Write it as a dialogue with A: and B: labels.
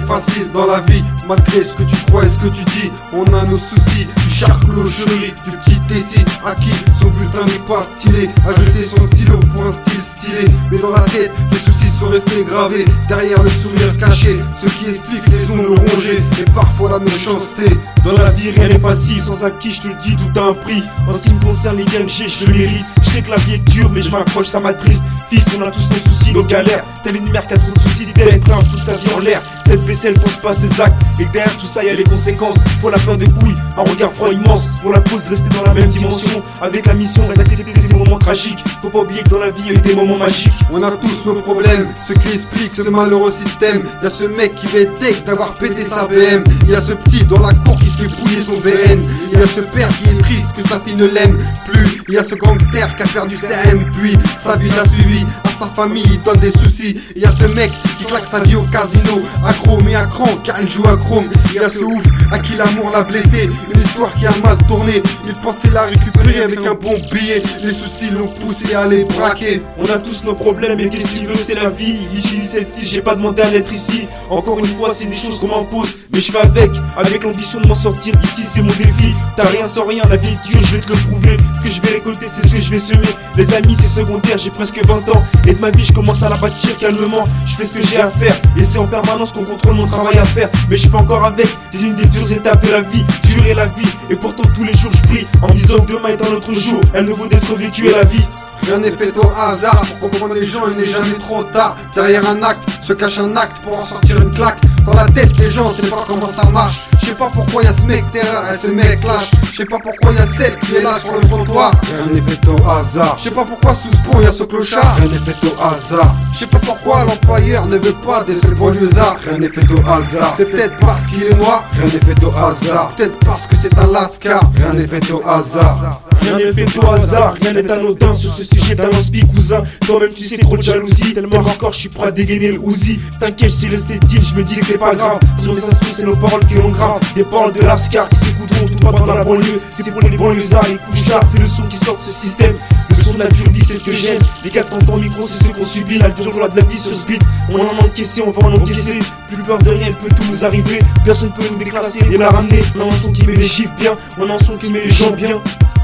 A: facile dans la vie, malgré ce que tu crois et ce que tu dis. On a nos soucis, du charcuterie, du petit Tessie à qui son bulletin n'est pas stylé, a jeté son stylo pour un style stylé. Mais dans la tête, les soucis sont restés gravés, derrière le sourire caché, ce qui explique les ongles rongés et parfois la méchanceté.
B: Dans la vie rien n'est facile, sans acquis je te le dis, tout a un prix. En ce qui me concerne les gains que j'ai, je le mérite. Je sais que la vie est dure mais je m'accroche, ça m'attriste. Fils, on a tous nos soucis, nos galères. Telle une mère qui a trop de soucis d'être un, toute sa vie en l'air. Tête baissée, elle pense pas à ses actes. Et derrière tout ça, y a les conséquences. Faut la peur de couilles, un regard froid immense. Pour la cause, rester dans la même dimension. Avec la mission d'accepter ces moments tragiques. Faut pas oublier que dans la vie, y a eu des moments magiques.
A: On a tous nos problèmes, ce qui explique ce malheureux système. Y'a ce mec qui va être deg d'avoir pété sa BM. Y'a ce petit dans la cour qui se fait bouiller son BN. Y'a ce père qui est triste que sa fille ne l'aime plus. Y'a ce gangster qui a perdu CM. Puis sa vie l'a suivi, à sa famille il donne des soucis. Y'a ce mec qui claque sa vie au casino, accro mais à cran car il joue à chrome. Y'a ce ouf à qui l'amour l'a blessé, une histoire qui a mal tourné. Il pensait la récupérer avec un bon billet, les soucis l'ont poussé à les braquer.
B: On a tous nos problèmes et qu'est-ce que tu veux, c'est la vie. Ici, celle-ci, j'ai pas demandé à l'être ici. Encore une fois, c'est des choses qu'on m'impose, mais je vais avec l'ambition de m'en sortir d'ici, c'est mon défi. T'as rien sans rien, la vie est dure, je vais te le prouver. Ce que je vais récolter, c'est ce que je vais semer. Les amis, c'est secondaire, j'ai presque 20 ans. Et de ma vie, je commence à la bâtir calmement. Je fais ce que j'ai à faire, et c'est en permanence qu'on contrôle mon travail à faire. Mais je fais encore avec, c'est une des dures étapes de la vie. Durer la vie, et pourtant tous les jours je prie en me disant que demain est un autre jour. Elle ne vaut d'être vécue et la vie.
A: Rien n'est fait au hasard, pour comprendre les gens il n'est jamais trop tard. Derrière un acte se cache un acte pour en sortir une claque. Dans la tête des gens, je sais pas comment ça marche. Je sais pas pourquoi y'a ce mec derrière et ce mec lâche. Je sais pas pourquoi y'a celle qui est là sur le trottoir. Rien n'est fait au hasard. Je sais pas pourquoi sous ce pont y'a ce clochard. Rien n'est fait au hasard. Je sais pas pourquoi l'employeur ne veut pas de ce banlieusard. Rien n'est fait au hasard. C'est peut-être parce qu'il est noir. Rien n'est fait au hasard. Peut-être parce que c'est un lascar. Rien n'est fait au hasard.
B: Rien n'est fait au hasard, rien n'est anodin sur ce sujet d'un inspi cousin. Toi-même tu sais trop de jalousie, tellement encore je suis prêt à dégainer le Uzi. T'inquiète, c'est l'esthétique, je me dis que c'est pas grave. Sur les inspirés, c'est nos paroles qui ont grave. Des paroles de lascar qui s'écouteront tout droit dans la banlieue. C'est pour les banlieusards, les couchards, c'est le son qui sort de ce système. Le son de la dure vie, c'est ce que j'aime. Les gars qui en micro, c'est ceux qu'on subit. La dure loi de la vie sur ce beat. On en a encaissé, on va en encaisser. Plus peur de rien, il peut tout nous arriver. Personne peut nous déclasser et la ramener. On a un son qui met les chiffres bien, on a un son qui met les gens bien.